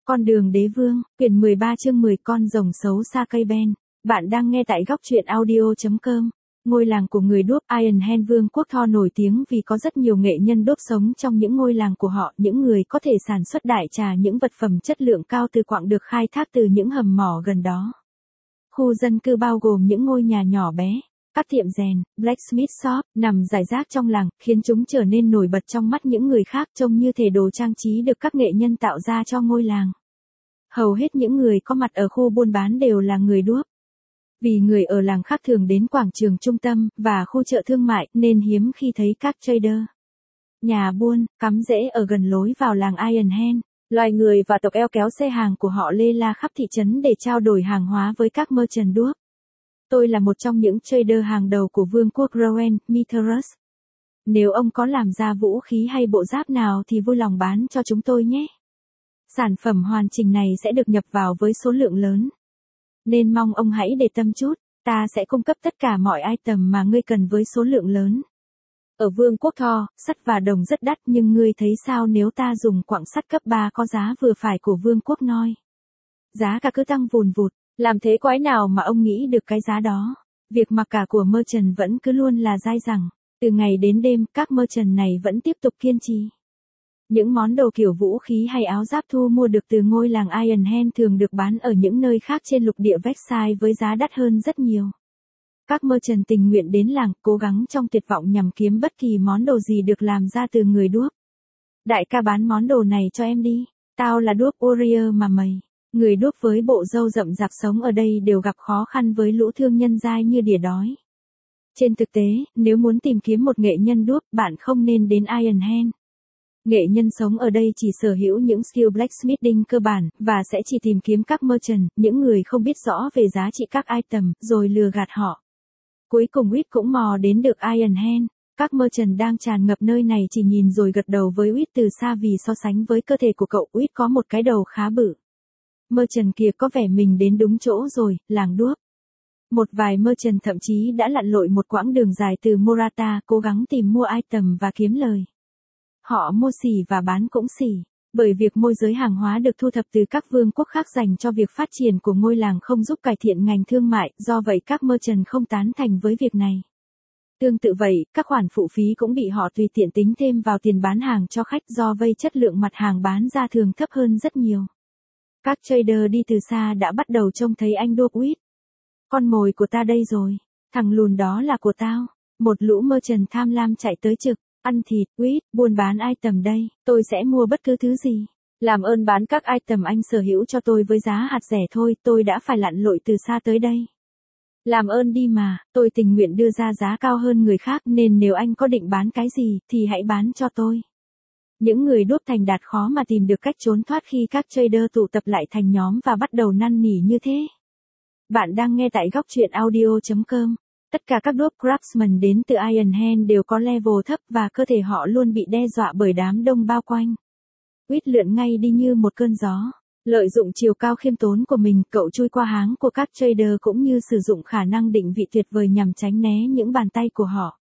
Con đường đế vương, quyển 13 chương 10 con rồng xấu xa cây ben. Bạn đang nghe tại góc truyện audio.com. Ngôi làng của người đuốc Ironhand Vương quốc Thor nổi tiếng vì có rất nhiều nghệ nhân đuốc sống trong những ngôi làng của họ, những người có thể sản xuất đại trà những vật phẩm chất lượng cao từ quặng được khai thác từ những hầm mỏ gần đó. Khu dân cư bao gồm những ngôi nhà nhỏ bé, các tiệm rèn, blacksmith shop, nằm rải rác trong làng, khiến chúng trở nên nổi bật trong mắt những người khác, trông như thể đồ trang trí được các nghệ nhân tạo ra cho ngôi làng. Hầu hết những người có mặt ở khu buôn bán đều là người đuốc. Vì người ở làng khác thường đến quảng trường trung tâm và khu chợ thương mại nên hiếm khi thấy các trader, nhà buôn, cắm rễ ở gần lối vào làng Ironhand. Loài người và tộc eo kéo xe hàng của họ lê la khắp thị trấn để trao đổi hàng hóa với các merchant đuốc. Tôi là một trong những trader hàng đầu của vương quốc Rowan, Mithrus. Nếu ông có làm ra vũ khí hay bộ giáp nào thì vui lòng bán cho chúng tôi nhé. Sản phẩm hoàn chỉnh này sẽ được nhập vào với số lượng lớn. Nên mong ông hãy để tâm chút, ta sẽ cung cấp tất cả mọi item mà ngươi cần với số lượng lớn. Ở vương quốc Thor, sắt và đồng rất đắt, nhưng ngươi thấy sao nếu ta dùng quặng sắt cấp 3 có giá vừa phải của vương quốc Noi? Giá cả cứ tăng vùn vụt, làm thế quái nào mà ông nghĩ được cái giá đó? Việc mặc cả của merchant vẫn cứ luôn là dai dẳng. Từ ngày đến đêm, các merchant này vẫn tiếp tục kiên trì. Những món đồ kiểu vũ khí hay áo giáp thu mua được từ ngôi làng Ironhand thường được bán ở những nơi khác trên lục địa Vexai với giá đắt hơn rất nhiều. Các merchant tình nguyện đến làng, cố gắng trong tuyệt vọng nhằm kiếm bất kỳ món đồ gì được làm ra từ người đuốc. Đại ca bán món đồ này cho em đi, tao là đuốc warrior mà mày. Người đuốc với bộ râu rậm rạp sống ở đây đều gặp khó khăn với lũ thương nhân dai như đỉa đói. Trên thực tế, nếu muốn tìm kiếm một nghệ nhân đuốc, bạn không nên đến Ironhand. Nghệ nhân sống ở đây chỉ sở hữu những skill blacksmithing cơ bản, và sẽ chỉ tìm kiếm các merchant, những người không biết rõ về giá trị các item, rồi lừa gạt họ. Cuối cùng Wit cũng mò đến được Ironhand. Các merchant đang tràn ngập nơi này chỉ nhìn rồi gật đầu với Wit từ xa vì so sánh với cơ thể của cậu, Wit có một cái đầu khá bự. Merchant kia có vẻ mình đến đúng chỗ rồi, làng đuốc. Một vài merchant thậm chí đã lặn lội một quãng đường dài từ Morata cố gắng tìm mua item và kiếm lời. Họ mua xỉ và bán cũng xỉ, bởi việc môi giới hàng hóa được thu thập từ các vương quốc khác dành cho việc phát triển của ngôi làng không giúp cải thiện ngành thương mại, do vậy các merchant không tán thành với việc này. Tương tự vậy, các khoản phụ phí cũng bị họ tùy tiện tính thêm vào tiền bán hàng cho khách, do vậy chất lượng mặt hàng bán ra thường thấp hơn rất nhiều. Các trader đi từ xa đã bắt đầu trông thấy anh đuốc Wit. Con mồi của ta đây rồi, thằng lùn đó là của tao. Một lũ merchant tham lam chạy tới trực. Ăn thịt, Wit, buôn bán item đây, tôi sẽ mua bất cứ thứ gì. Làm ơn bán các item anh sở hữu cho tôi với giá hạt rẻ thôi, tôi đã phải lặn lội từ xa tới đây. Làm ơn đi mà, tôi tình nguyện đưa ra giá cao hơn người khác, nên nếu anh có định bán cái gì, thì hãy bán cho tôi. Những người đuốc thành đạt khó mà tìm được cách trốn thoát khi các trader tụ tập lại thành nhóm và bắt đầu năn nỉ như thế. Bạn đang nghe tại góc truyện audio.com. Tất cả các đuốc craftsman đến từ Ironhand đều có level thấp và cơ thể họ luôn bị đe dọa bởi đám đông bao quanh. Wit lượn ngay đi như một cơn gió. Lợi dụng chiều cao khiêm tốn của mình, cậu chui qua háng của các trader cũng như sử dụng khả năng định vị tuyệt vời nhằm tránh né những bàn tay của họ.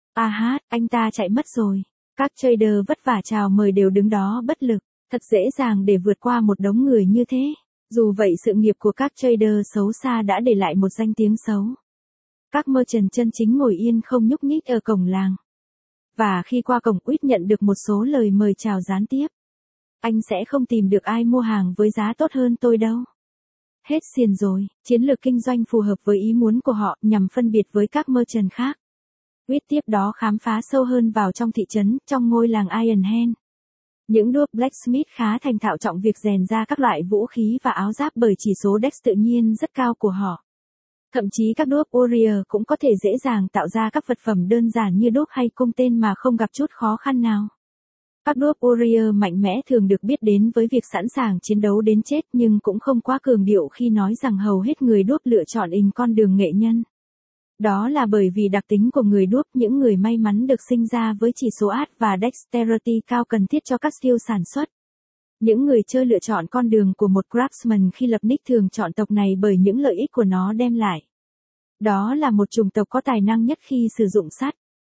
Anh ta chạy mất rồi. Các trader vất vả chào mời đều đứng đó bất lực. Thật dễ dàng để vượt qua một đống người như thế. Dù vậy sự nghiệp của các trader xấu xa đã để lại một danh tiếng xấu. Các merchant chân chính ngồi yên không nhúc nhích ở cổng làng. Và khi qua cổng, Wit nhận được một số lời mời chào gián tiếp. Anh sẽ không tìm được ai mua hàng với giá tốt hơn tôi đâu. Hết xiên rồi, chiến lược kinh doanh phù hợp với ý muốn của họ nhằm phân biệt với các merchant khác. Wit tiếp đó khám phá sâu hơn vào trong thị trấn, trong ngôi làng Ironhand. Những đuốc blacksmith khá thành thạo trọng việc rèn ra các loại vũ khí và áo giáp bởi chỉ số Dex tự nhiên rất cao của họ. Thậm chí các đuốc warrior cũng có thể dễ dàng tạo ra các vật phẩm đơn giản như đuốc hay cung tên mà không gặp chút khó khăn nào. Các đuốc warrior mạnh mẽ thường được biết đến với việc sẵn sàng chiến đấu đến chết, nhưng cũng không quá cường điệu khi nói rằng hầu hết người đuốc lựa chọn con đường nghệ nhân. Đó là bởi vì đặc tính của người đuốc, những người may mắn được sinh ra với chỉ số art và dexterity cao cần thiết cho các skill sản xuất. Những người chơi lựa chọn con đường của một craftsman khi lập nick thường chọn tộc này bởi những lợi ích của nó đem lại. Đó là một chủng tộc có tài năng nhất khi sử dụng sắt.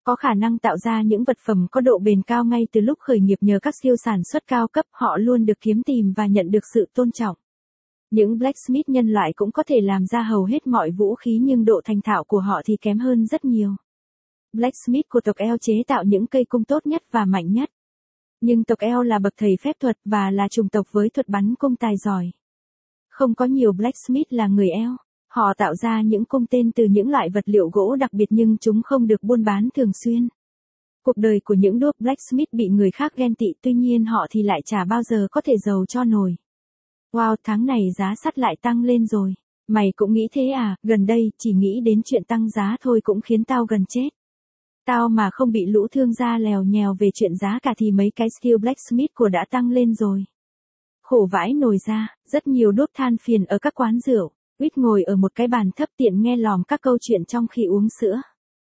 Có khả năng tạo ra những vật phẩm có độ bền cao ngay từ lúc khởi nghiệp nhờ các skill sản xuất cao cấp, họ luôn được kiếm tìm và nhận được sự tôn trọng. Những blacksmith nhân loại cũng có thể làm ra hầu hết mọi vũ khí nhưng độ thành thạo của họ thì kém hơn rất nhiều. Blacksmith của tộc Eo chế tạo những cây cung tốt nhất và mạnh nhất. Nhưng tộc Eo là bậc thầy phép thuật và là chủng tộc với thuật bắn cung tài giỏi. Không có nhiều blacksmith là người Eo. Họ tạo ra những cung tên từ những loại vật liệu gỗ đặc biệt nhưng chúng không được buôn bán thường xuyên. Cuộc đời của những đốp blacksmith bị người khác ghen tị, tuy nhiên họ thì lại chả bao giờ có thể giàu cho nổi. Wow, tháng này giá sắt lại tăng lên rồi. Mày cũng nghĩ thế à? Gần đây, chỉ nghĩ đến chuyện tăng giá thôi cũng khiến tao gần chết. Tao mà không bị lũ thương gia lèo nhèo về chuyện giá cả thì mấy cái skill blacksmith của đã tăng lên rồi. Khổ vãi nồi ra, rất nhiều đốp than phiền ở các quán rượu. Quýt ngồi ở một cái bàn thấp tiện nghe lòm các câu chuyện trong khi uống sữa.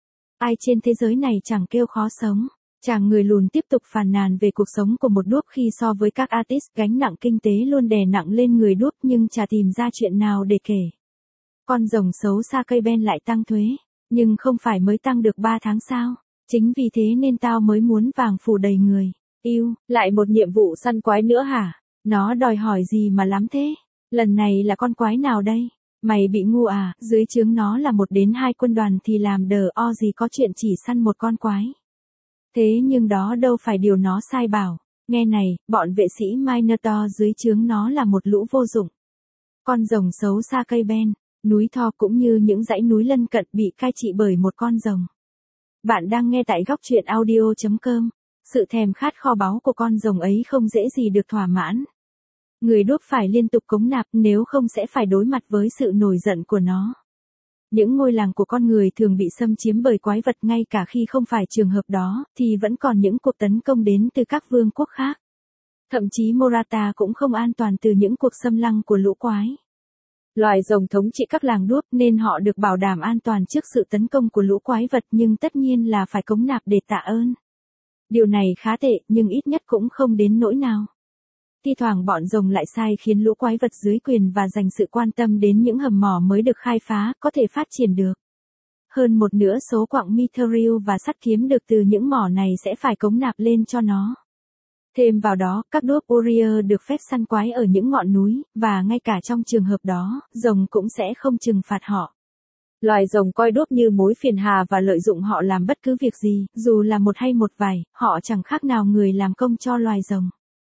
Ai trên thế giới này chẳng kêu khó sống. Chàng người lùn tiếp tục phàn nàn về cuộc sống của một đốp khi so với các artist, gánh nặng kinh tế luôn đè nặng lên người đốp nhưng chả tìm ra chuyện nào để kể. Con rồng xấu xa cây ben lại tăng thuế, nhưng không phải mới tăng được 3 tháng sao? Chính vì thế nên tao mới muốn vàng phủ đầy người. Yêu, lại một nhiệm vụ săn quái nữa hả? Nó đòi hỏi gì mà lắm thế? Lần này là con quái nào đây? Mày bị ngu à? Dưới trướng nó là 1 đến 2 quân đoàn thì làm đờ o gì có chuyện chỉ săn một con quái. Thế nhưng đó đâu phải điều nó sai bảo. Nghe này, bọn vệ sĩ Minotaur dưới trướng nó là một lũ vô dụng. Con rồng xấu xa cây ben, núi Thor cũng như những dãy núi lân cận bị cai trị bởi một con rồng. Bạn đang nghe tại góc truyện audio.com. Sự thèm khát kho báu của con rồng ấy không dễ gì được thỏa mãn. Người đốp phải liên tục cống nạp nếu không sẽ phải đối mặt với sự nổi giận của nó. Những ngôi làng của con người thường bị xâm chiếm bởi quái vật ngay cả khi không phải trường hợp đó, thì vẫn còn những cuộc tấn công đến từ các vương quốc khác. Thậm chí Morata cũng không an toàn từ những cuộc xâm lăng của lũ quái. Loài rồng thống trị các làng đốp nên họ được bảo đảm an toàn trước sự tấn công của lũ quái vật nhưng tất nhiên là phải cống nạp để tạ ơn. Điều này khá tệ nhưng ít nhất cũng không đến nỗi nào. Thi thoảng bọn rồng lại sai khiến lũ quái vật dưới quyền và dành sự quan tâm đến những hầm mỏ mới được khai phá, có thể phát triển được. Hơn một nửa số quặng mithril và sắt kiếm được từ những mỏ này sẽ phải cống nạp lên cho nó. Thêm vào đó, các đốp warrior được phép săn quái ở những ngọn núi, và ngay cả trong trường hợp đó, rồng cũng sẽ không trừng phạt họ. Loài rồng coi đốp như mối phiền hà và lợi dụng họ làm bất cứ việc gì, dù là một hay một vài, họ chẳng khác nào người làm công cho loài rồng.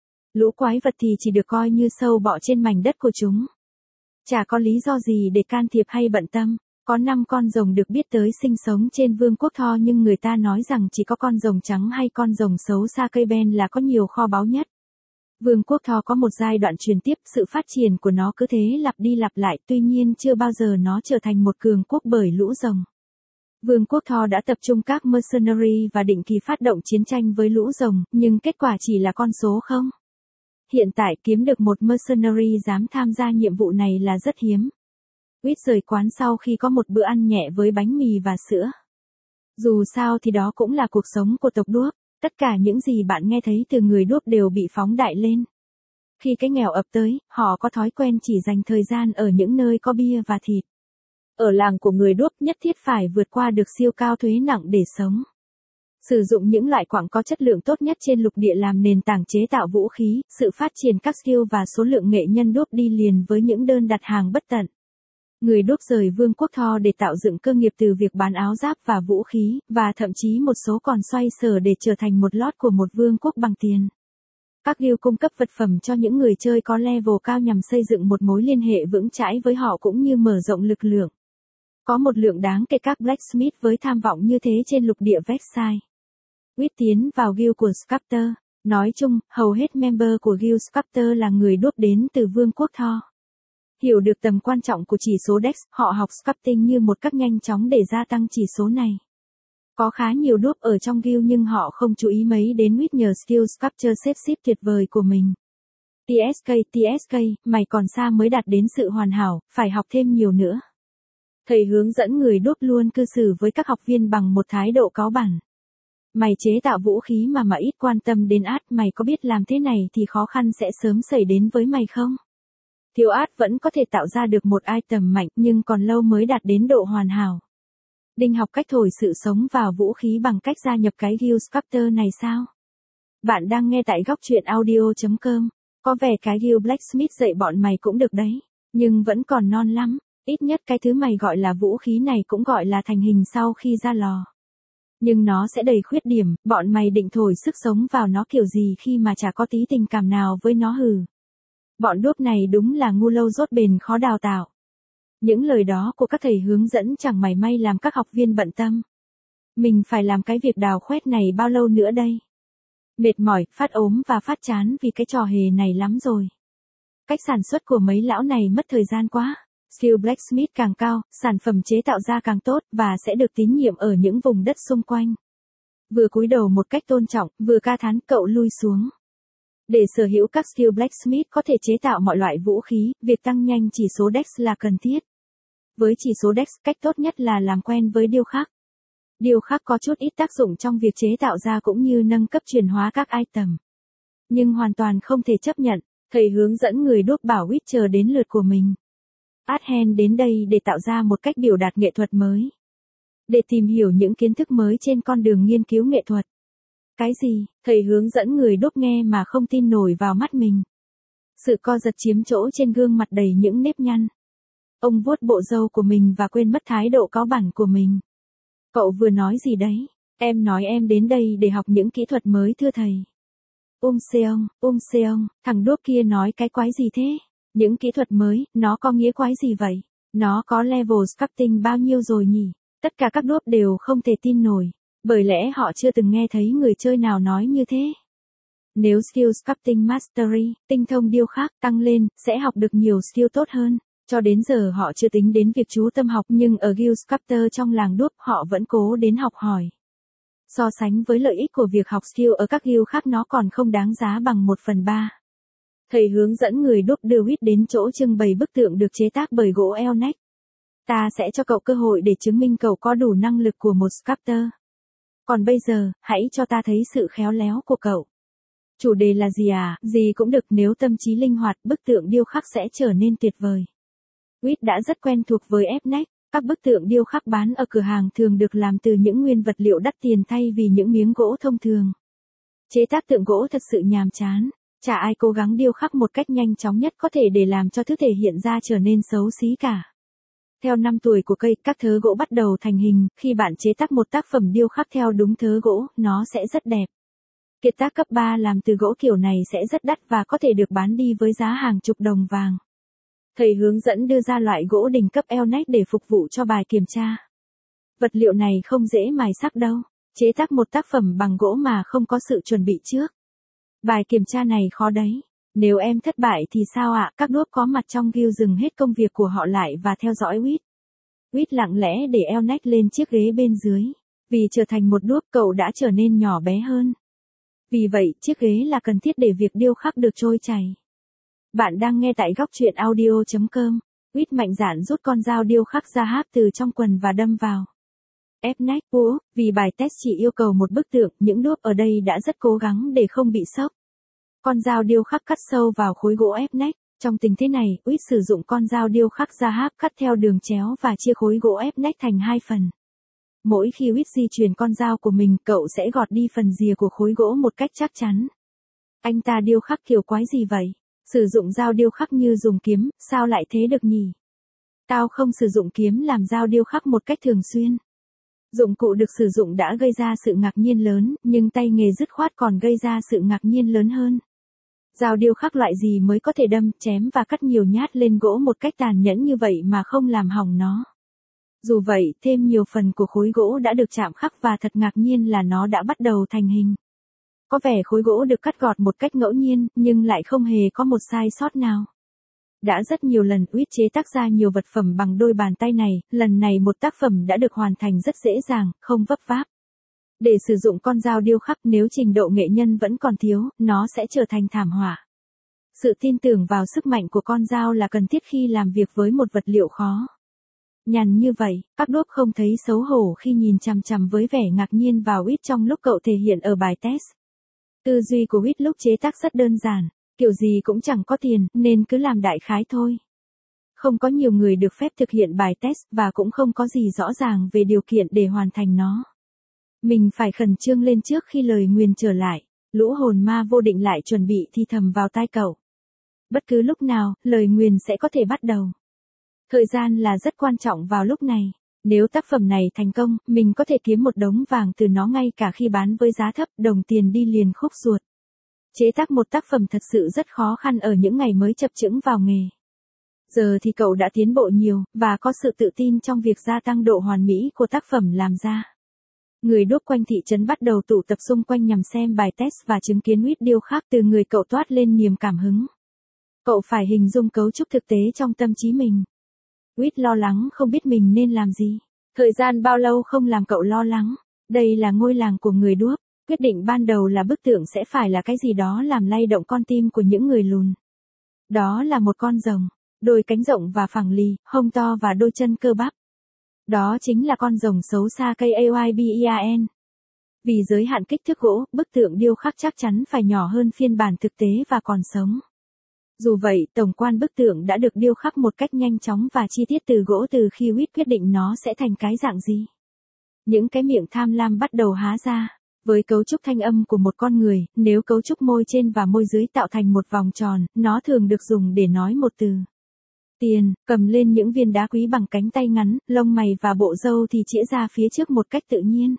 Lũ quái vật thì chỉ được coi như sâu bọ trên mảnh đất của chúng. Chả có lý do gì để can thiệp hay bận tâm. Có 5 con rồng được biết tới sinh sống trên vương quốc Thor nhưng người ta nói rằng chỉ có con rồng trắng hay con rồng xấu xa cây ben là có nhiều kho báu nhất. Vương quốc Thor có một giai đoạn truyền tiếp, sự phát triển của nó cứ thế lặp đi lặp lại, tuy nhiên chưa bao giờ nó trở thành một cường quốc bởi lũ rồng. Vương quốc Thor đã tập trung các mercenary và định kỳ phát động chiến tranh với lũ rồng, nhưng kết quả chỉ là con số không. Hiện tại kiếm được một mercenary dám tham gia nhiệm vụ này là rất hiếm. Quýt rời quán sau khi có một bữa ăn nhẹ với bánh mì và sữa. Dù sao thì đó cũng là cuộc sống của tộc đốp, tất cả những gì bạn nghe thấy từ người đốp đều bị phóng đại lên. Khi cái nghèo ập tới, họ có thói quen chỉ dành thời gian ở những nơi có bia và thịt. Ở làng của người đốp nhất thiết phải vượt qua được siêu cao thuế nặng để sống. Sử dụng những loại quặng có chất lượng tốt nhất trên lục địa làm nền tảng chế tạo vũ khí, sự phát triển các skill và số lượng nghệ nhân đốp đi liền với những đơn đặt hàng bất tận. Người đốp rời vương quốc Thor để tạo dựng cơ nghiệp từ việc bán áo giáp và vũ khí, và thậm chí một số còn xoay sở để trở thành một lót của một vương quốc bằng tiền. Các guild cung cấp vật phẩm cho những người chơi có level cao nhằm xây dựng một mối liên hệ vững chãi với họ cũng như mở rộng lực lượng. Có một lượng đáng kể các blacksmith với tham vọng như thế trên lục địa Vexai. Quýt tiến vào guild của Sculptor. Nói chung, hầu hết member của guild Sculptor là người đốp đến từ vương quốc Thor. Hiểu được tầm quan trọng của chỉ số Dex, họ học sculpting như một cách nhanh chóng để gia tăng chỉ số này. Có khá nhiều đốp ở trong guild nhưng họ không chú ý mấy đến Quýt nhờ skill sculpture xếp ship tuyệt vời của mình. TSK, mày còn xa mới đạt đến sự hoàn hảo, phải học thêm nhiều nữa. Thầy hướng dẫn người đốp luôn cư xử với các học viên bằng một thái độ cáu bẳn. Mày chế tạo vũ khí mà ít quan tâm đến art, mày có biết làm thế này thì khó khăn sẽ sớm xảy đến với mày không? Thiếu art vẫn có thể tạo ra được một item mạnh nhưng còn lâu mới đạt đến độ hoàn hảo. Đinh học cách thổi sự sống vào vũ khí bằng cách gia nhập cái Guild Sculptor này sao? Bạn đang nghe tại góc truyện audio.com. Có vẻ cái Guild Blacksmith dạy bọn mày cũng được đấy, nhưng vẫn còn non lắm. Ít nhất cái thứ mày gọi là vũ khí này cũng gọi là thành hình sau khi ra lò. Nhưng nó sẽ đầy khuyết điểm, bọn mày định thổi sức sống vào nó kiểu gì khi mà chả có tí tình cảm nào với nó hừ. Bọn đốp này đúng là ngu lâu dốt bền khó đào tạo. Những lời đó của các thầy hướng dẫn chẳng mảy may làm các học viên bận tâm. Mình phải làm cái việc đào khoét này bao lâu nữa đây? Mệt mỏi, phát ốm và phát chán vì cái trò hề này lắm rồi. Cách sản xuất của mấy lão này mất thời gian quá. Skill Blacksmith càng cao, sản phẩm chế tạo ra càng tốt và sẽ được tín nhiệm ở những vùng đất xung quanh. Vừa cúi đầu một cách tôn trọng, vừa ca thán cậu lui xuống. Để sở hữu các skill Blacksmith có thể chế tạo mọi loại vũ khí, việc tăng nhanh chỉ số Dex là cần thiết. Với chỉ số Dex, cách tốt nhất là làm quen với điêu khắc. Điêu khắc có chút ít tác dụng trong việc chế tạo ra cũng như nâng cấp chuyển hóa các item. Nhưng hoàn toàn không thể chấp nhận, thầy hướng dẫn người đốp bảo Witcher đến lượt của mình. Adhen đến đây để tạo ra một cách biểu đạt nghệ thuật mới. Để tìm hiểu những kiến thức mới trên con đường nghiên cứu nghệ thuật. Cái gì? Thầy hướng dẫn người đốp nghe mà không tin nổi vào mắt mình. Sự co giật chiếm chỗ trên gương mặt đầy những nếp nhăn. Ông vuốt bộ râu của mình và quên mất thái độ cáu bẳn của mình. Cậu vừa nói gì đấy? Em nói em đến đây để học những kỹ thuật mới thưa thầy. Seong, thằng đốp kia nói cái quái gì thế? Những kỹ thuật mới, nó có nghĩa quái gì vậy? Nó có level sculpting bao nhiêu rồi nhỉ? Tất cả các đốp đều không thể tin nổi, bởi lẽ họ chưa từng nghe thấy người chơi nào nói như thế. Nếu skill sculpting mastery, tinh thông điêu khắc tăng lên, sẽ học được nhiều skill tốt hơn. Cho đến giờ họ chưa tính đến việc chú tâm học nhưng ở Guild Sculptor trong làng đốp họ vẫn cố đến học hỏi. So sánh với lợi ích của việc học skill ở các guild khác nó còn không đáng giá bằng 1/3. Thầy hướng dẫn người đốp đưa Wit đến chỗ trưng bày bức tượng được chế tác bởi gỗ Elnec. Ta sẽ cho cậu cơ hội để chứng minh cậu có đủ năng lực của một sculptor. Còn bây giờ, hãy cho ta thấy sự khéo léo của cậu. Chủ đề là gì à? Gì cũng được, nếu tâm trí linh hoạt, bức tượng điêu khắc sẽ trở nên tuyệt vời. Wit đã rất quen thuộc với Elnec. Các bức tượng điêu khắc bán ở cửa hàng thường được làm từ những nguyên vật liệu đắt tiền thay vì những miếng gỗ thông thường. Chế tác tượng gỗ thật sự nhàm chán. Chả ai cố gắng điêu khắc một cách nhanh chóng nhất có thể để làm cho thứ thể hiện ra trở nên xấu xí cả. Theo năm tuổi của cây, các thớ gỗ bắt đầu thành hình, khi bạn chế tác một tác phẩm điêu khắc theo đúng thớ gỗ, nó sẽ rất đẹp. Kiệt tác cấp 3 làm từ gỗ kiểu này sẽ rất đắt và có thể được bán đi với giá hàng chục đồng vàng. Thầy hướng dẫn đưa ra loại gỗ đỉnh cấp Elnec để phục vụ cho bài kiểm tra. Vật liệu này không dễ mài sắc đâu, chế tác một tác phẩm bằng gỗ mà không có sự chuẩn bị trước. Bài kiểm tra này khó đấy. Nếu em thất bại thì sao ạ? Các đốp có mặt trong guild dừng hết công việc của họ lại và theo dõi Wit. Wit lặng lẽ để Elnec lên chiếc ghế bên dưới. Vì trở thành một đốp cậu đã trở nên nhỏ bé hơn. Vì vậy, chiếc ghế là cần thiết để việc điêu khắc được trôi chảy. Bạn đang nghe tại góc truyện audio.com. Wit mạnh dạn rút con dao điêu khắc ra háp từ trong quần và đâm vào. Elnec, vì bài test chỉ yêu cầu một bức tượng, những đốp ở đây đã rất cố gắng để không bị sốc. Con dao điêu khắc cắt sâu vào khối gỗ Elnec. Trong tình thế này, Wit sử dụng con dao điêu khắc ra háp cắt theo đường chéo và chia khối gỗ Elnec thành hai phần. Mỗi khi Wit di chuyển con dao của mình, cậu sẽ gọt đi phần rìa của khối gỗ một cách chắc chắn. Anh ta điêu khắc kiểu quái gì vậy? Sử dụng dao điêu khắc như dùng kiếm, sao lại thế được nhỉ? Tao không sử dụng kiếm làm dao điêu khắc một cách thường xuyên. Dụng cụ được sử dụng đã gây ra sự ngạc nhiên lớn, nhưng tay nghề dứt khoát còn gây ra sự ngạc nhiên lớn hơn. Dao điêu khắc loại gì mới có thể đâm, chém và cắt nhiều nhát lên gỗ một cách tàn nhẫn như vậy mà không làm hỏng nó. Dù vậy, thêm nhiều phần của khối gỗ đã được chạm khắc và thật ngạc nhiên là nó đã bắt đầu thành hình. Có vẻ khối gỗ được cắt gọt một cách ngẫu nhiên, nhưng lại không hề có một sai sót nào. Đã rất nhiều lần Wit chế tác ra nhiều vật phẩm bằng đôi bàn tay này, lần này một tác phẩm đã được hoàn thành rất dễ dàng, không vấp váp. Để sử dụng con dao điêu khắc nếu trình độ nghệ nhân vẫn còn thiếu, nó sẽ trở thành thảm họa. Sự tin tưởng vào sức mạnh của con dao là cần thiết khi làm việc với một vật liệu khó. Nhằn như vậy, các đốp không thấy xấu hổ khi nhìn chằm chằm với vẻ ngạc nhiên vào Wit trong lúc cậu thể hiện ở bài test. Tư duy của Wit lúc chế tác rất đơn giản, kiểu gì cũng chẳng có tiền, nên cứ làm đại khái thôi. Không có nhiều người được phép thực hiện bài test và cũng không có gì rõ ràng về điều kiện để hoàn thành nó. Mình phải khẩn trương lên trước khi lời nguyền trở lại. Lũ hồn ma vô định lại chuẩn bị thì thầm vào tai cậu. Bất cứ lúc nào, lời nguyền sẽ có thể bắt đầu. Thời gian là rất quan trọng vào lúc này. Nếu tác phẩm này thành công, mình có thể kiếm một đống vàng từ nó ngay cả khi bán với giá thấp, đồng tiền đi liền khúc ruột. Chế tác một tác phẩm thật sự rất khó khăn ở những ngày mới chập chững vào nghề. Giờ thì cậu đã tiến bộ nhiều, và có sự tự tin trong việc gia tăng độ hoàn mỹ của tác phẩm làm ra. Người đốt quanh thị trấn bắt đầu tụ tập xung quanh nhằm xem bài test và chứng kiến huyết điêu khắc từ người cậu toát lên niềm cảm hứng. Cậu phải hình dung cấu trúc thực tế trong tâm trí mình. Huyết lo lắng không biết mình nên làm gì. Thời gian bao lâu không làm cậu lo lắng. Đây là ngôi làng của người đuốc. Quyết định ban đầu là bức tượng sẽ phải là cái gì đó làm lay động con tim của những người lùn. Đó là một con rồng, đôi cánh rộng và phẳng lì, hông to và đôi chân cơ bắp. Đó chính là con rồng xấu xa cây AYBEAN. Vì giới hạn kích thước gỗ, bức tượng điêu khắc chắc chắn phải nhỏ hơn phiên bản thực tế và còn sống. Dù vậy, tổng quan bức tượng đã được điêu khắc một cách nhanh chóng và chi tiết từ gỗ từ khi Whit quyết định nó sẽ thành cái dạng gì. Những cái miệng tham lam bắt đầu há ra. Với cấu trúc thanh âm của một con người, nếu cấu trúc môi trên và môi dưới tạo thành một vòng tròn, nó thường được dùng để nói một từ. Tiền, cầm lên những viên đá quý bằng cánh tay ngắn, lông mày và bộ râu thì chĩa ra phía trước một cách tự nhiên.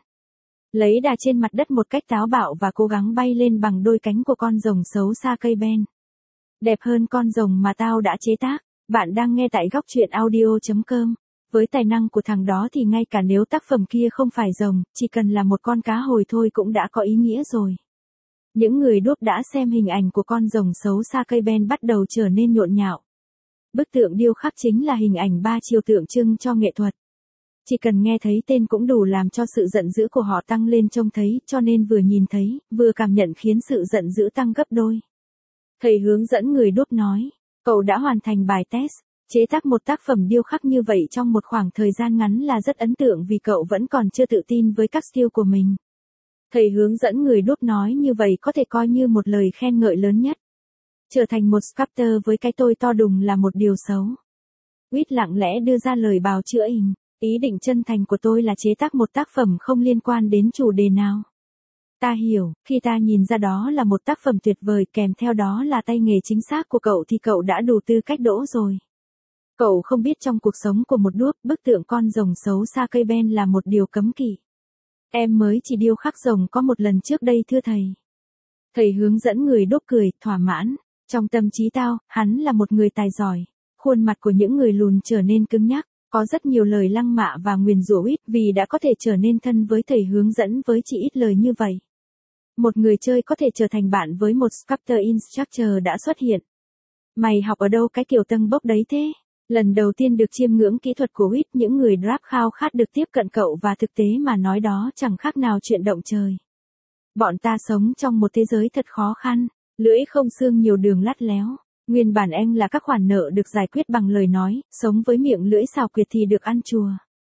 Lấy đà trên mặt đất một cách táo bạo và cố gắng bay lên bằng đôi cánh của con rồng xấu xa cây ben. Đẹp hơn con rồng mà tao đã chế tác. Bạn đang nghe tại góc truyện audio.com. Với tài năng của thằng đó thì ngay cả nếu tác phẩm kia không phải rồng, chỉ cần là một con cá hồi thôi cũng đã có ý nghĩa rồi. Những người đốt đã xem hình ảnh của con rồng xấu xa cây ben bắt đầu trở nên nhộn nhạo. Bức tượng điêu khắc chính là hình ảnh ba chiều tượng trưng cho nghệ thuật. Chỉ cần nghe thấy tên cũng đủ làm cho sự giận dữ của họ tăng lên trông thấy, cho nên vừa nhìn thấy, vừa cảm nhận khiến sự giận dữ tăng gấp đôi. Thầy hướng dẫn người đốt nói, cậu đã hoàn thành bài test. Chế tác một tác phẩm điêu khắc như vậy trong một khoảng thời gian ngắn là rất ấn tượng vì cậu vẫn còn chưa tự tin với các skill của mình. Thầy hướng dẫn người đốt nói như vậy có thể coi như một lời khen ngợi lớn nhất. Trở thành một sculptor với cái tôi to đùng là một điều xấu. Whit lặng lẽ đưa ra lời bào chữa hình. Ý định chân thành của tôi là chế tác một tác phẩm không liên quan đến chủ đề nào. Ta hiểu, khi ta nhìn ra đó là một tác phẩm tuyệt vời kèm theo đó là tay nghề chính xác của cậu thì cậu đã đủ tư cách đỗ rồi. Cậu không biết trong cuộc sống của một đuốc, bức tượng con rồng xấu xa cây ben là một điều cấm kỵ. Em mới chỉ điêu khắc rồng có một lần trước đây thưa thầy. Thầy hướng dẫn người đốt cười, thỏa mãn. Trong tâm trí tao, hắn là một người tài giỏi. Khuôn mặt của những người lùn trở nên cứng nhắc, có rất nhiều lời lăng mạ và nguyền rủa Whit vì đã có thể trở nên thân với thầy hướng dẫn với chỉ ít lời như vậy. Một người chơi có thể trở thành bạn với một sculptor instructor đã xuất hiện. Mày học ở đâu cái kiểu tâng bốc đấy thế? Lần đầu tiên được chiêm ngưỡng kỹ thuật của Whit, những người drap khao khát được tiếp cận cậu và thực tế mà nói đó chẳng khác nào chuyện động trời. Bọn ta sống trong một thế giới thật khó khăn, lưỡi không xương nhiều đường lắt léo. Nguyên bản anh là các khoản nợ được giải quyết bằng lời nói, sống với miệng lưỡi xào quyệt thì được ăn chùa.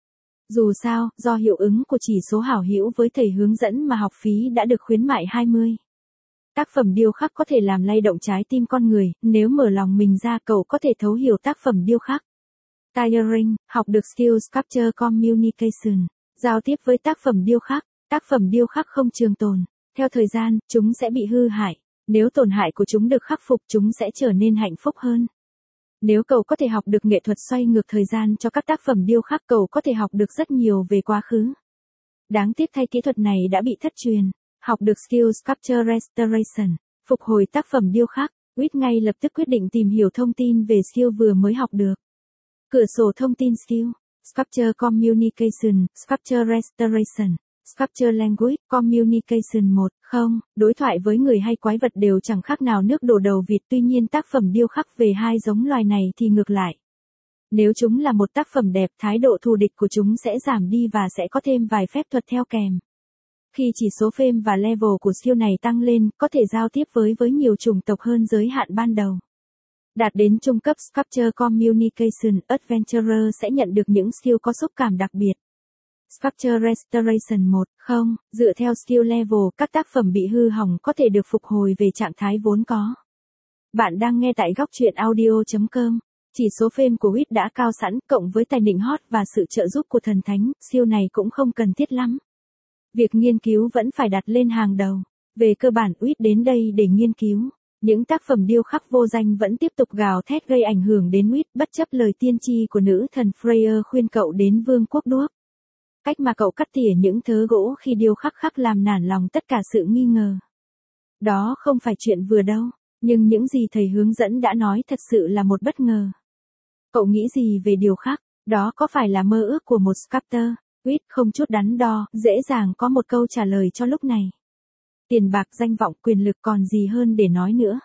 Dù sao, do hiệu ứng của chỉ số hảo hữu với thầy hướng dẫn mà học phí đã được khuyến mại 20. Tác phẩm điêu khắc có thể làm lay động trái tim con người, nếu mở lòng mình ra cậu có thể thấu hiểu tác phẩm điêu khắc. Tiring, học được skill sculpture communication, giao tiếp với tác phẩm điêu khắc. Tác phẩm điêu khắc không trường tồn. Theo thời gian, chúng sẽ bị hư hại. Nếu tổn hại của chúng được khắc phục chúng sẽ trở nên hạnh phúc hơn. Nếu cậu có thể học được nghệ thuật xoay ngược thời gian cho các tác phẩm điêu khắc cậu có thể học được rất nhiều về quá khứ. Đáng tiếc thay kỹ thuật này đã bị thất truyền. Học được skill sculpture restoration, phục hồi tác phẩm điêu khắc, Whit ngay lập tức quyết định tìm hiểu thông tin về skill vừa mới học được. Cửa sổ thông tin skill, sculpture communication, sculpture restoration, sculpture language, communication 1, không, đối thoại với người hay quái vật đều chẳng khác nào nước đổ đầu vịt, tuy nhiên tác phẩm điêu khắc về hai giống loài này thì ngược lại. Nếu chúng là một tác phẩm đẹp, thái độ thù địch của chúng sẽ giảm đi và sẽ có thêm vài phép thuật theo kèm. Khi chỉ số frame và level của skill này tăng lên, có thể giao tiếp với nhiều chủng tộc hơn giới hạn ban đầu. Đạt đến trung cấp Sculpture Communication, Adventurer sẽ nhận được những skill có xúc cảm đặc biệt. Sculpture Restoration 1, không, dựa theo skill level, các tác phẩm bị hư hỏng có thể được phục hồi về trạng thái vốn có. Bạn đang nghe tại góc truyện audio.com. Chỉ số fame của Witt đã cao sẵn, cộng với tài nịnh hót và sự trợ giúp của thần thánh, siêu này cũng không cần thiết lắm. Việc nghiên cứu vẫn phải đặt lên hàng đầu. Về cơ bản Witt đến đây để nghiên cứu. Những tác phẩm điêu khắc vô danh vẫn tiếp tục gào thét gây ảnh hưởng đến Witt bất chấp lời tiên tri của nữ thần Freya khuyên cậu đến vương quốc đuốc. Cách mà cậu cắt tỉa những thớ gỗ khi điêu khắc làm nản lòng tất cả sự nghi ngờ. Đó không phải chuyện vừa đâu, nhưng những gì thầy hướng dẫn đã nói thật sự là một bất ngờ. Cậu nghĩ gì về điêu khắc? Đó có phải là mơ ước của một sculptor? Witt không chút đắn đo, dễ dàng có một câu trả lời cho lúc này. Tiền bạc, danh vọng, quyền lực còn gì hơn để nói nữa.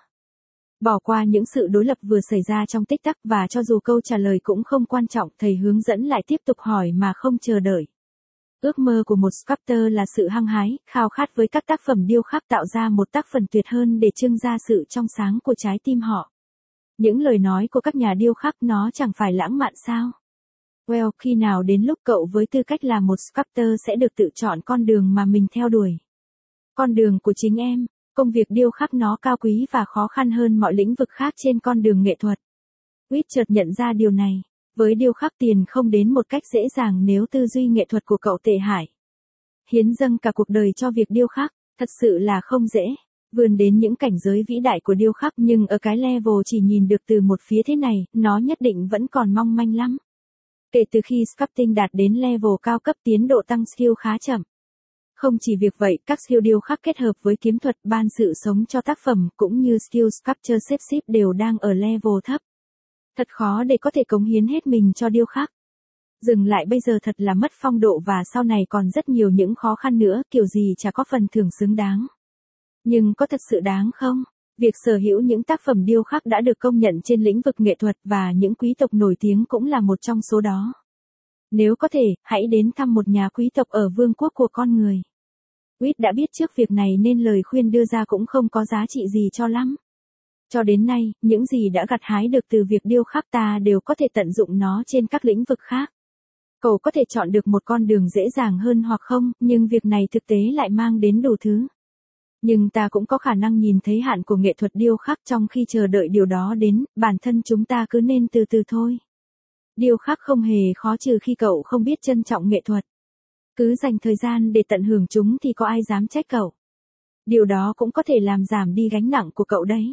Bỏ qua những sự đối lập vừa xảy ra trong tích tắc và cho dù câu trả lời cũng không quan trọng, thầy hướng dẫn lại tiếp tục hỏi mà không chờ đợi. Ước mơ của một sculptor là sự hăng hái, khao khát với các tác phẩm điêu khắc tạo ra một tác phẩm tuyệt hơn để trưng ra sự trong sáng của trái tim họ. Những lời nói của các nhà điêu khắc nó chẳng phải lãng mạn sao? Well, khi nào đến lúc cậu với tư cách là một sculptor sẽ được tự chọn con đường mà mình theo đuổi? Con đường của chính em, công việc điêu khắc nó cao quý và khó khăn hơn mọi lĩnh vực khác trên con đường nghệ thuật. Witt chợt nhận ra điều này. Với điêu khắc tiền không đến một cách dễ dàng nếu tư duy nghệ thuật của cậu tệ hại. Hiến dâng cả cuộc đời cho việc điêu khắc, thật sự là không dễ. Vươn đến những cảnh giới vĩ đại của điêu khắc nhưng ở cái level chỉ nhìn được từ một phía thế này, nó nhất định vẫn còn mong manh lắm. Kể từ khi sculpting đạt đến level cao cấp tiến độ tăng skill khá chậm. Không chỉ việc vậy, các skill điêu khắc kết hợp với kiếm thuật ban sự sống cho tác phẩm cũng như skill sculpture xếp ship đều đang ở level thấp. Thật khó để có thể cống hiến hết mình cho điêu khắc. Dừng lại bây giờ thật là mất phong độ và sau này còn rất nhiều những khó khăn nữa, kiểu gì chả có phần thưởng xứng đáng. Nhưng có thật sự đáng không? Việc sở hữu những tác phẩm điêu khắc đã được công nhận trên lĩnh vực nghệ thuật và những quý tộc nổi tiếng cũng là một trong số đó. Nếu có thể, hãy đến thăm một nhà quý tộc ở vương quốc của con người. Witt đã biết trước việc này nên lời khuyên đưa ra cũng không có giá trị gì cho lắm. Cho đến nay, những gì đã gặt hái được từ việc điêu khắc ta đều có thể tận dụng nó trên các lĩnh vực khác. Cậu có thể chọn được một con đường dễ dàng hơn hoặc không, nhưng việc này thực tế lại mang đến đủ thứ. Nhưng ta cũng có khả năng nhìn thấy hạn của nghệ thuật điêu khắc trong khi chờ đợi điều đó đến, bản thân chúng ta cứ nên từ từ thôi. Điêu khắc không hề khó trừ khi cậu không biết trân trọng nghệ thuật. Cứ dành thời gian để tận hưởng chúng thì có ai dám trách cậu. Điều đó cũng có thể làm giảm đi gánh nặng của cậu đấy.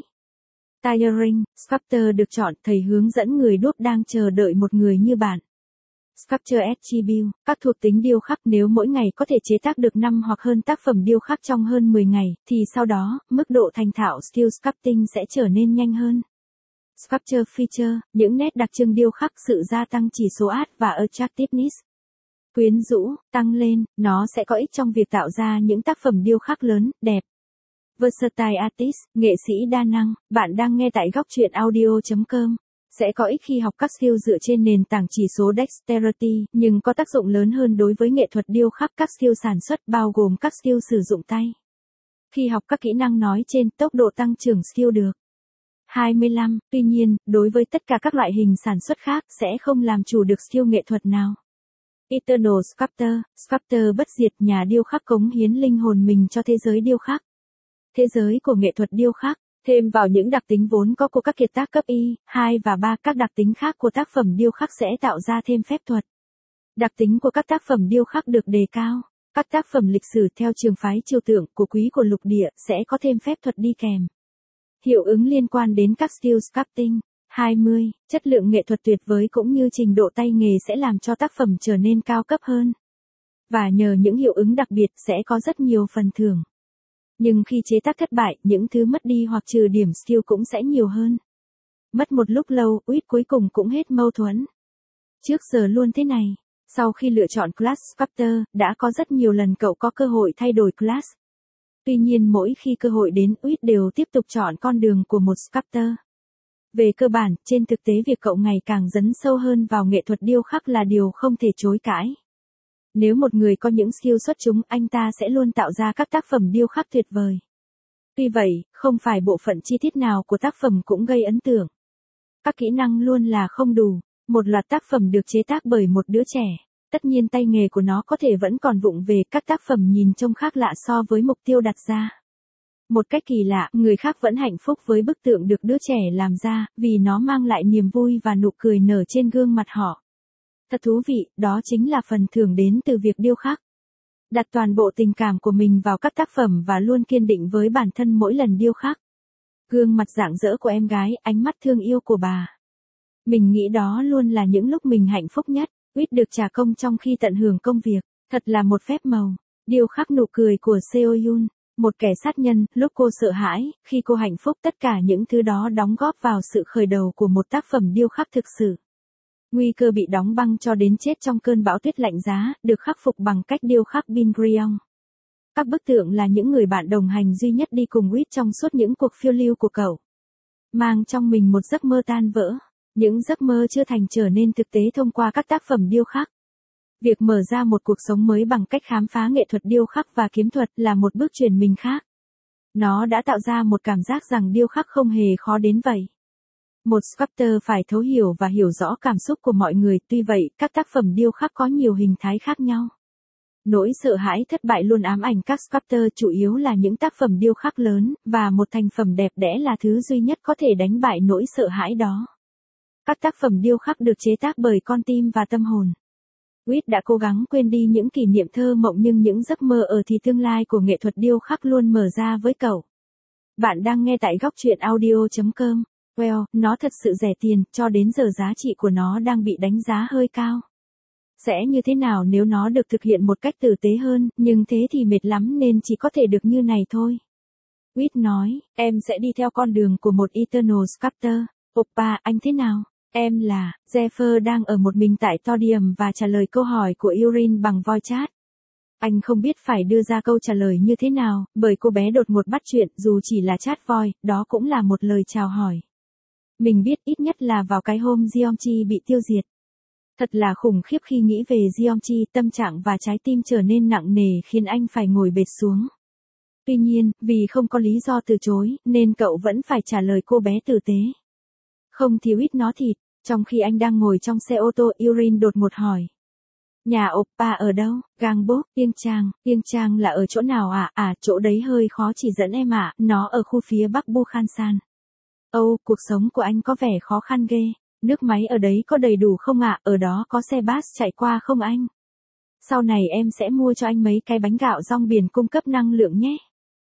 Tiring, sculptor được chọn, thầy hướng dẫn người đúc đang chờ đợi một người như bạn. Sculpture attribute, các thuộc tính điêu khắc nếu mỗi ngày có thể chế tác được 5 hoặc hơn tác phẩm điêu khắc trong hơn 10 ngày, thì sau đó, mức độ thành thạo skill sculpting sẽ trở nên nhanh hơn. Sculpture feature, những nét đặc trưng điêu khắc sự gia tăng chỉ số art và attractiveness. Quyến rũ, tăng lên, nó sẽ có ích trong việc tạo ra những tác phẩm điêu khắc lớn, đẹp. Versatile artist, nghệ sĩ đa năng, bạn đang nghe tại góc truyện audio.com. Sẽ có ích khi học các skill dựa trên nền tảng chỉ số Dexterity, nhưng có tác dụng lớn hơn đối với nghệ thuật điêu khắc các skill sản xuất bao gồm các skill sử dụng tay. Khi học các kỹ năng nói trên, tốc độ tăng trưởng skill được 25, tuy nhiên, đối với tất cả các loại hình sản xuất khác, sẽ không làm chủ được skill nghệ thuật nào. Eternal Sculptor, Sculptor bất diệt, nhà điêu khắc cống hiến linh hồn mình cho thế giới điêu khắc. Thế giới của nghệ thuật điêu khắc, thêm vào những đặc tính vốn có của các kiệt tác cấp Y, 2 và 3, các đặc tính khác của tác phẩm điêu khắc sẽ tạo ra thêm phép thuật. Đặc tính của các tác phẩm điêu khắc được đề cao. Các tác phẩm lịch sử theo trường phái trừu tượng của quý của lục địa sẽ có thêm phép thuật đi kèm. Hiệu ứng liên quan đến các skill sculpting. 20. Chất lượng nghệ thuật tuyệt vời cũng như trình độ tay nghề sẽ làm cho tác phẩm trở nên cao cấp hơn. Và nhờ những hiệu ứng đặc biệt sẽ có rất nhiều phần thưởng. Nhưng khi chế tác thất bại, những thứ mất đi hoặc trừ điểm skill cũng sẽ nhiều hơn. Mất một lúc lâu, Witt cuối cùng cũng hết mâu thuẫn. Trước giờ luôn thế này. Sau khi lựa chọn class sculptor, đã có rất nhiều lần cậu có cơ hội thay đổi class. Tuy nhiên mỗi khi cơ hội đến, Witt đều tiếp tục chọn con đường của một sculptor. Về cơ bản, trên thực tế việc cậu ngày càng dấn sâu hơn vào nghệ thuật điêu khắc là điều không thể chối cãi. Nếu một người có những skill xuất chúng, anh ta sẽ luôn tạo ra các tác phẩm điêu khắc tuyệt vời. Tuy vậy, không phải bộ phận chi tiết nào của tác phẩm cũng gây ấn tượng. Các kỹ năng luôn là không đủ. Một loạt tác phẩm được chế tác bởi một đứa trẻ. Tất nhiên tay nghề của nó có thể vẫn còn vụng về, các tác phẩm nhìn trông khác lạ so với mục tiêu đặt ra. Một cách kỳ lạ, người khác vẫn hạnh phúc với bức tượng được đứa trẻ làm ra, vì nó mang lại niềm vui và nụ cười nở trên gương mặt họ. Thật thú vị, đó chính là phần thưởng đến từ việc điêu khắc. Đặt toàn bộ tình cảm của mình vào các tác phẩm và luôn kiên định với bản thân mỗi lần điêu khắc. Gương mặt rạng rỡ của em gái, ánh mắt thương yêu của bà. Mình nghĩ đó luôn là những lúc mình hạnh phúc nhất. Quýt được trả công trong khi tận hưởng công việc. Thật là một phép màu. Điêu khắc nụ cười của Seo Yoon. Một kẻ sát nhân, lúc cô sợ hãi, khi cô hạnh phúc, tất cả những thứ đó đóng góp vào sự khởi đầu của một tác phẩm điêu khắc thực sự. Nguy cơ bị đóng băng cho đến chết trong cơn bão tuyết lạnh giá, được khắc phục bằng cách điêu khắc Bin Gryong. Các bức tượng là những người bạn đồng hành duy nhất đi cùng Quýt trong suốt những cuộc phiêu lưu của cậu. Mang trong mình một giấc mơ tan vỡ. Những giấc mơ chưa thành trở nên thực tế thông qua các tác phẩm điêu khắc. Việc mở ra một cuộc sống mới bằng cách khám phá nghệ thuật điêu khắc và kiếm thuật là một bước chuyển mình khác. Nó đã tạo ra một cảm giác rằng điêu khắc không hề khó đến vậy. Một sculptor phải thấu hiểu và hiểu rõ cảm xúc của mọi người, tuy vậy, các tác phẩm điêu khắc có nhiều hình thái khác nhau. Nỗi sợ hãi thất bại luôn ám ảnh các sculptor, chủ yếu là những tác phẩm điêu khắc lớn, và một thành phẩm đẹp đẽ là thứ duy nhất có thể đánh bại nỗi sợ hãi đó. Các tác phẩm điêu khắc được chế tác bởi con tim và tâm hồn. Quýt đã cố gắng quên đi những kỷ niệm thơ mộng, nhưng những giấc mơ ở thì tương lai của nghệ thuật điêu khắc luôn mở ra với cậu. Bạn đang nghe tại góc truyện audio.com. Well, nó thật sự rẻ tiền, cho đến giờ giá trị của nó đang bị đánh giá hơi cao. Sẽ như thế nào nếu nó được thực hiện một cách tử tế hơn, nhưng thế thì mệt lắm nên chỉ có thể được như này thôi. Quýt nói, em sẽ đi theo con đường của một Eternal Sculptor. Oppa, anh thế nào? Em là, Zephyr đang ở một mình tại Todium và trả lời câu hỏi của Yurin bằng voice chat. Anh không biết phải đưa ra câu trả lời như thế nào, bởi cô bé đột ngột bắt chuyện, dù chỉ là chat voice, đó cũng là một lời chào hỏi. Mình biết ít nhất là vào cái hôm Jeongchi bị tiêu diệt. Thật là khủng khiếp khi nghĩ về Jeongchi, tâm trạng và trái tim trở nên nặng nề khiến anh phải ngồi bệt xuống. Tuy nhiên, vì không có lý do từ chối, nên cậu vẫn phải trả lời cô bé tử tế. Không thì Quýt nó thịt. Trong khi anh đang ngồi trong xe ô tô, Yurin đột ngột hỏi. Nhà Oppa ở đâu? Gangbok, Piêng Trang là ở chỗ nào ạ? Chỗ đấy hơi khó chỉ dẫn em ạ, nó ở khu phía bắc Bukhansan. Cuộc sống của anh có vẻ khó khăn ghê. Nước máy ở đấy có đầy đủ không ạ? Ở đó có xe bus chạy qua không anh? Sau này em sẽ mua cho anh mấy cái bánh gạo rong biển cung cấp năng lượng nhé.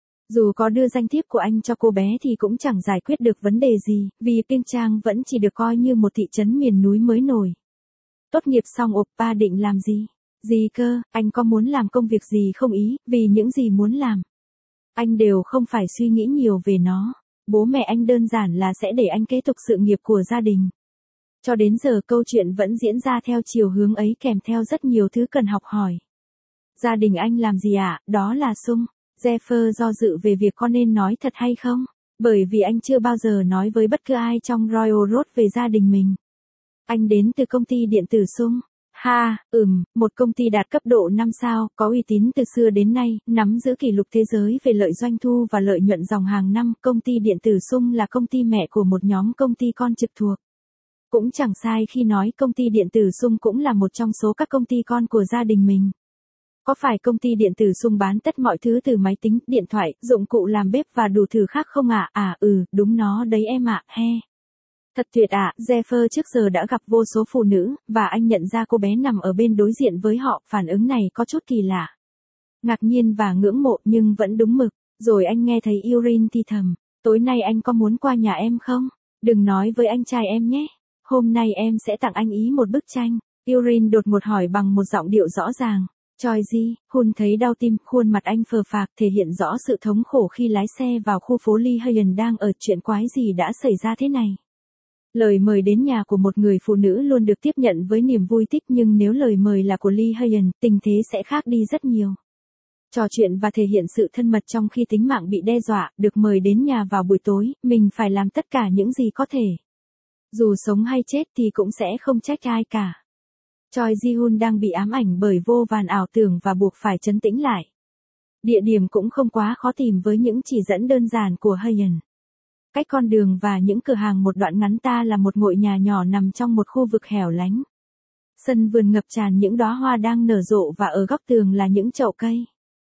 Dù có đưa danh thiếp của anh cho cô bé thì cũng chẳng giải quyết được vấn đề gì, vì Piêng Trang vẫn chỉ được coi như một thị trấn miền núi mới nổi. Tốt nghiệp xong Oppa định làm gì? Gì cơ, anh có muốn làm công việc gì không ý, vì những gì muốn làm. Anh đều không phải suy nghĩ nhiều về nó. Bố mẹ anh đơn giản là sẽ để anh kế tục sự nghiệp của gia đình. Cho đến giờ câu chuyện vẫn diễn ra theo chiều hướng ấy, kèm theo rất nhiều thứ cần học hỏi. Gia đình anh làm gì ạ? Đó là Sung. Zephyr do dự về việc có nên nói thật hay không, bởi vì anh chưa bao giờ nói với bất cứ ai trong Royal Road về gia đình mình. Anh đến từ công ty điện tử Sung. Một công ty đạt cấp độ 5 sao, có uy tín từ xưa đến nay, nắm giữ kỷ lục thế giới về lợi doanh thu và lợi nhuận dòng hàng năm. Công ty điện tử Sung là công ty mẹ của một nhóm công ty con trực thuộc. Cũng chẳng sai khi nói công ty điện tử Sung cũng là một trong số các công ty con của gia đình mình. Có phải công ty điện tử Sung bán tất mọi thứ từ máy tính, điện thoại, dụng cụ làm bếp và đủ thứ khác không ạ? Đúng nó đấy em ạ, he. Thật tuyệt ạ, Zephyr trước giờ đã gặp vô số phụ nữ, và anh nhận ra cô bé nằm ở bên đối diện với họ, phản ứng này có chút kỳ lạ. Ngạc nhiên và ngưỡng mộ nhưng vẫn đúng mực, rồi anh nghe thấy Yurin thì thầm, tối nay anh có muốn qua nhà em không? Đừng nói với anh trai em nhé, hôm nay em sẽ tặng anh ý một bức tranh. Yurin đột ngột hỏi bằng một giọng điệu rõ ràng. Choi Ji, Hun thấy đau tim, khuôn mặt anh phờ phạc thể hiện rõ sự thống khổ khi lái xe vào khu phố Lee Hayen đang ở. Chuyện quái gì đã xảy ra thế này? Lời mời đến nhà của một người phụ nữ luôn được tiếp nhận với niềm vui thích, nhưng nếu lời mời là của Lee Hayen, tình thế sẽ khác đi rất nhiều. Trò chuyện và thể hiện sự thân mật trong khi tính mạng bị đe dọa, được mời đến nhà vào buổi tối, mình phải làm tất cả những gì có thể. Dù sống hay chết thì cũng sẽ không trách ai cả. Choi Ji-hun đang bị ám ảnh bởi vô vàn ảo tưởng và buộc phải trấn tĩnh lại. Địa điểm cũng không quá khó tìm với những chỉ dẫn đơn giản của Hayen. Cách con đường và những cửa hàng một đoạn ngắn ta là một ngôi nhà nhỏ nằm trong một khu vực hẻo lánh. Sân vườn ngập tràn những đóa hoa đang nở rộ và ở góc tường là những chậu cây.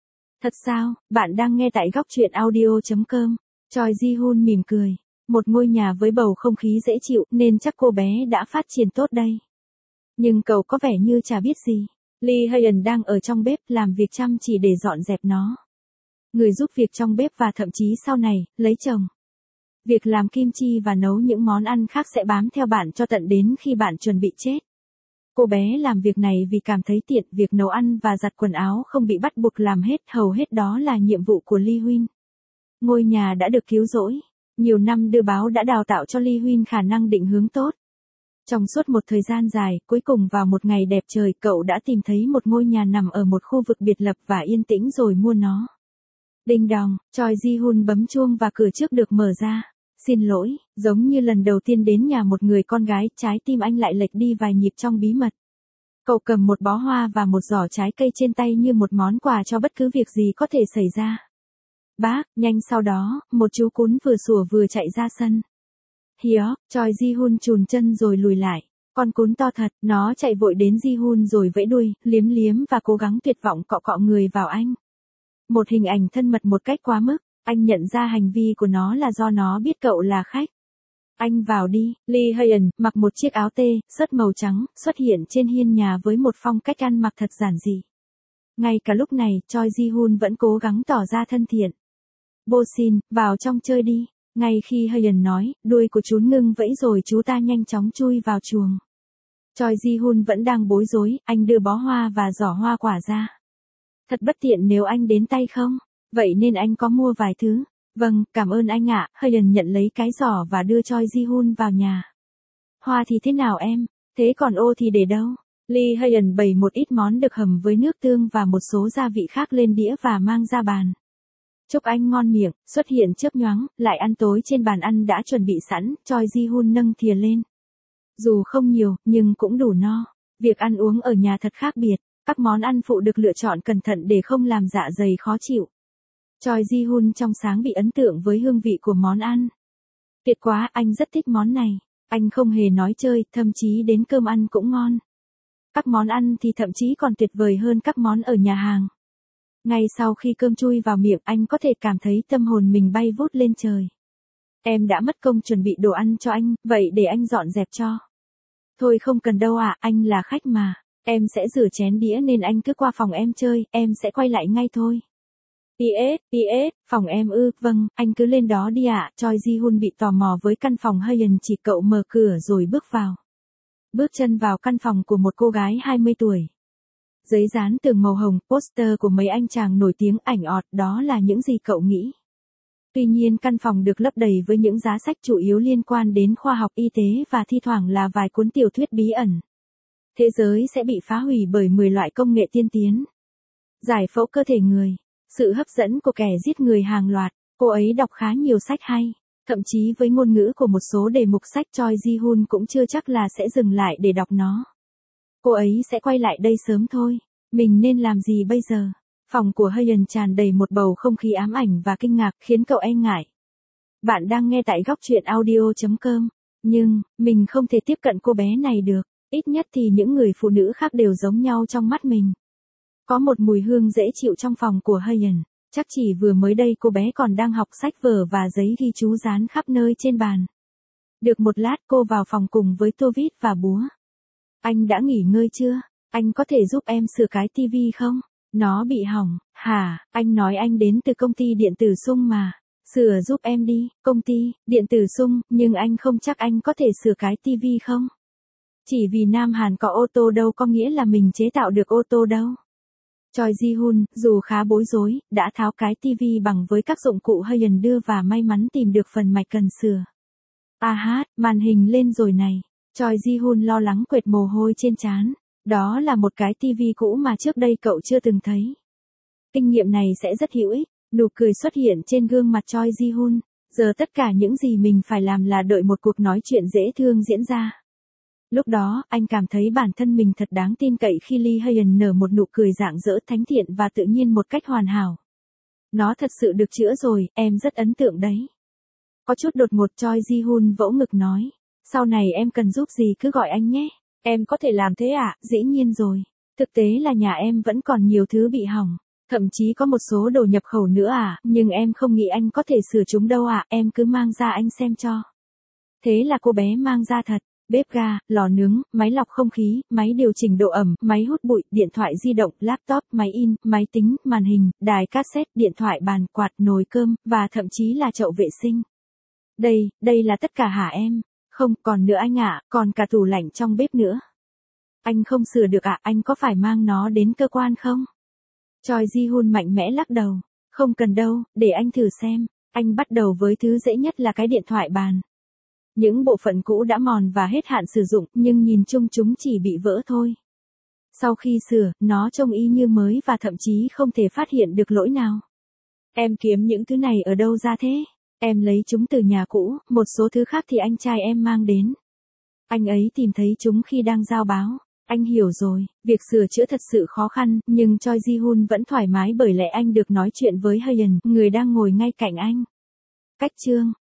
Thật sao, bạn đang nghe tại góc truyện audio.com. Choi Ji-hun mỉm cười. Một ngôi nhà với bầu không khí dễ chịu nên chắc cô bé đã phát triển tốt đây. Nhưng cậu có vẻ như chả biết gì. Lee Hae-yeon đang ở trong bếp làm việc chăm chỉ để dọn dẹp nó. Người giúp việc trong bếp và thậm chí sau này, lấy chồng. Việc làm kim chi và nấu những món ăn khác sẽ bám theo bạn cho tận đến khi bạn chuẩn bị chết. Cô bé làm việc này vì cảm thấy tiện, việc nấu ăn và giặt quần áo không bị bắt buộc làm hết, hầu hết đó là nhiệm vụ của Lee Huynh. Ngôi nhà đã được cứu rỗi. Nhiều năm đưa báo đã đào tạo cho Lee Huynh khả năng định hướng tốt. Trong suốt một thời gian dài, cuối cùng vào một ngày đẹp trời, cậu đã tìm thấy một ngôi nhà nằm ở một khu vực biệt lập và yên tĩnh rồi mua nó. Đinh đong, Choi Ji-hun bấm chuông và cửa trước được mở ra. Xin lỗi, giống như lần đầu tiên đến nhà một người con gái, trái tim anh lại lệch đi vài nhịp trong bí mật. Cậu cầm một bó hoa và một giỏ trái cây trên tay như một món quà cho bất cứ việc gì có thể xảy ra. Bác, nhanh sau đó, một chú cún vừa sủa vừa chạy ra sân. Hiếu, Choi Ji-hun chùn chân rồi lùi lại. Con cún to thật, nó chạy vội đến Ji-hun rồi vẫy đuôi, liếm liếm và cố gắng tuyệt vọng cọ cọ người vào anh. Một hình ảnh thân mật một cách quá mức. Anh nhận ra hành vi của nó là do nó biết cậu là khách. Anh vào đi. Lee Hae-yeon mặc một chiếc áo tê, sớt màu trắng, xuất hiện trên hiên nhà với một phong cách ăn mặc thật giản dị. Ngay cả lúc này, Choi Ji-hun vẫn cố gắng tỏ ra thân thiện. Bô xin, vào trong chơi đi. Ngay khi Hae-yeon nói, đuôi của chú ngưng vẫy rồi chú ta nhanh chóng chui vào chuồng. Choi Ji-hun vẫn đang bối rối, anh đưa bó hoa và giỏ hoa quả ra. Thật bất tiện nếu anh đến tay không? Vậy nên anh có mua vài thứ. Vâng, cảm ơn anh ạ. Hae-yeon nhận lấy cái giỏ và đưa Choi Ji-hun vào nhà. Hoa thì thế nào em? Thế còn ô thì để đâu? Lee Hae-yeon bày một ít món được hầm với nước tương và một số gia vị khác lên đĩa và mang ra bàn. Chúc anh ngon miệng, xuất hiện chớp nhoáng, lại ăn tối trên bàn ăn đã chuẩn bị sẵn, Choi Ji-hun nâng thìa lên. Dù không nhiều, nhưng cũng đủ no. Việc ăn uống ở nhà thật khác biệt. Các món ăn phụ được lựa chọn cẩn thận để không làm dạ dày khó chịu. Choi Ji-hun trong sáng bị ấn tượng với hương vị của món ăn. Tuyệt quá, anh rất thích món này. Anh không hề nói chơi, thậm chí đến cơm ăn cũng ngon. Các món ăn thì thậm chí còn tuyệt vời hơn các món ở nhà hàng. Ngay sau khi cơm chui vào miệng, anh có thể cảm thấy tâm hồn mình bay vút lên trời. Em đã mất công chuẩn bị đồ ăn cho anh, vậy để anh dọn dẹp cho. Thôi không cần đâu ạ, anh là khách mà. Em sẽ rửa chén đĩa nên anh cứ qua phòng em chơi, em sẽ quay lại ngay thôi. PS, phòng em ư, vâng, anh cứ lên đó đi ạ. Choi Ji-hun bị tò mò với căn phòng Hae-yeon chỉ cậu mở cửa rồi bước vào. Bước chân vào căn phòng của một cô gái 20 tuổi. Giấy dán tường màu hồng, poster của mấy anh chàng nổi tiếng, ảnh ọt, đó là những gì cậu nghĩ. Tuy nhiên căn phòng được lấp đầy với những giá sách chủ yếu liên quan đến khoa học y tế và thi thoảng là vài cuốn tiểu thuyết bí ẩn. Thế giới sẽ bị phá hủy bởi 10 loại công nghệ tiên tiến. Giải phẫu cơ thể người. Sự hấp dẫn của kẻ giết người hàng loạt. Cô ấy đọc khá nhiều sách hay. Thậm chí với ngôn ngữ của một số đề mục sách, Choi Ji-hun cũng chưa chắc là sẽ dừng lại để đọc nó. Cô ấy sẽ quay lại đây sớm thôi. Mình nên làm gì bây giờ? Phòng của Hae-yeon tràn đầy một bầu không khí ám ảnh và kinh ngạc khiến cậu e ngại. Bạn đang nghe tại góc truyện audio.com. Nhưng, mình không thể tiếp cận cô bé này được. Ít nhất thì những người phụ nữ khác đều giống nhau trong mắt mình. Có một mùi hương dễ chịu trong phòng của Hae-yeon. Chắc chỉ vừa mới đây cô bé còn đang học sách vở và giấy ghi chú dán khắp nơi trên bàn. Được một lát cô vào phòng cùng với tô vít và búa. Anh đã nghỉ ngơi chưa? Anh có thể giúp em sửa cái tivi không? Nó bị hỏng. Hả? Anh nói anh đến từ công ty điện tử Sung mà. Sửa giúp em đi. Công ty điện tử Sung, nhưng anh không chắc anh có thể sửa cái tivi không? Chỉ vì Nam Hàn có ô tô đâu có nghĩa là mình chế tạo được ô tô đâu. Choi Ji-hun, dù khá bối rối, đã tháo cái tivi bằng với các dụng cụ Hae-yeon đưa và may mắn tìm được phần mạch cần sửa. Màn hình lên rồi này. Choi Ji-hun lo lắng quệt mồ hôi trên trán. Đó là một cái tivi cũ mà trước đây cậu chưa từng thấy. Kinh nghiệm này sẽ rất hữu ích. Nụ cười xuất hiện trên gương mặt Choi Ji-hun. Giờ tất cả những gì mình phải làm là đợi một cuộc nói chuyện dễ thương diễn ra. Lúc đó, anh cảm thấy bản thân mình thật đáng tin cậy khi Lee Hae-yeon nở một nụ cười rạng rỡ thánh thiện và tự nhiên một cách hoàn hảo. Nó thật sự được chữa rồi, em rất ấn tượng đấy. Có chút đột ngột, Choi Ji-hun vỗ ngực nói. Sau này em cần giúp gì cứ gọi anh nhé. Em có thể làm thế ạ? Dĩ nhiên rồi. Thực tế là nhà em vẫn còn nhiều thứ bị hỏng. Thậm chí có một số đồ nhập khẩu nữa à, nhưng em không nghĩ anh có thể sửa chúng đâu ạ, em cứ mang ra anh xem cho. Thế là cô bé mang ra thật. Bếp ga, lò nướng, máy lọc không khí, máy điều chỉnh độ ẩm, máy hút bụi, điện thoại di động, laptop, máy in, máy tính, màn hình, đài cassette, điện thoại bàn, quạt, nồi cơm, và thậm chí là chậu vệ sinh. Đây là tất cả hả em? Không, còn nữa anh ạ, còn cả tủ lạnh trong bếp nữa. Anh không sửa được ạ, anh có phải mang nó đến cơ quan không? Choi Ji-hun mạnh mẽ lắc đầu. Không cần đâu, để anh thử xem. Anh bắt đầu với thứ dễ nhất là cái điện thoại bàn. Những bộ phận cũ đã mòn và hết hạn sử dụng, nhưng nhìn chung chúng chỉ bị vỡ thôi. Sau khi sửa, nó trông y như mới và thậm chí không thể phát hiện được lỗi nào. Em kiếm những thứ này ở đâu ra thế? Em lấy chúng từ nhà cũ, một số thứ khác thì anh trai em mang đến. Anh ấy tìm thấy chúng khi đang giao báo. Anh hiểu rồi, việc sửa chữa thật sự khó khăn, nhưng Choi Ji-hun vẫn thoải mái bởi lẽ anh được nói chuyện với Hyun, người đang ngồi ngay cạnh anh. Cách chương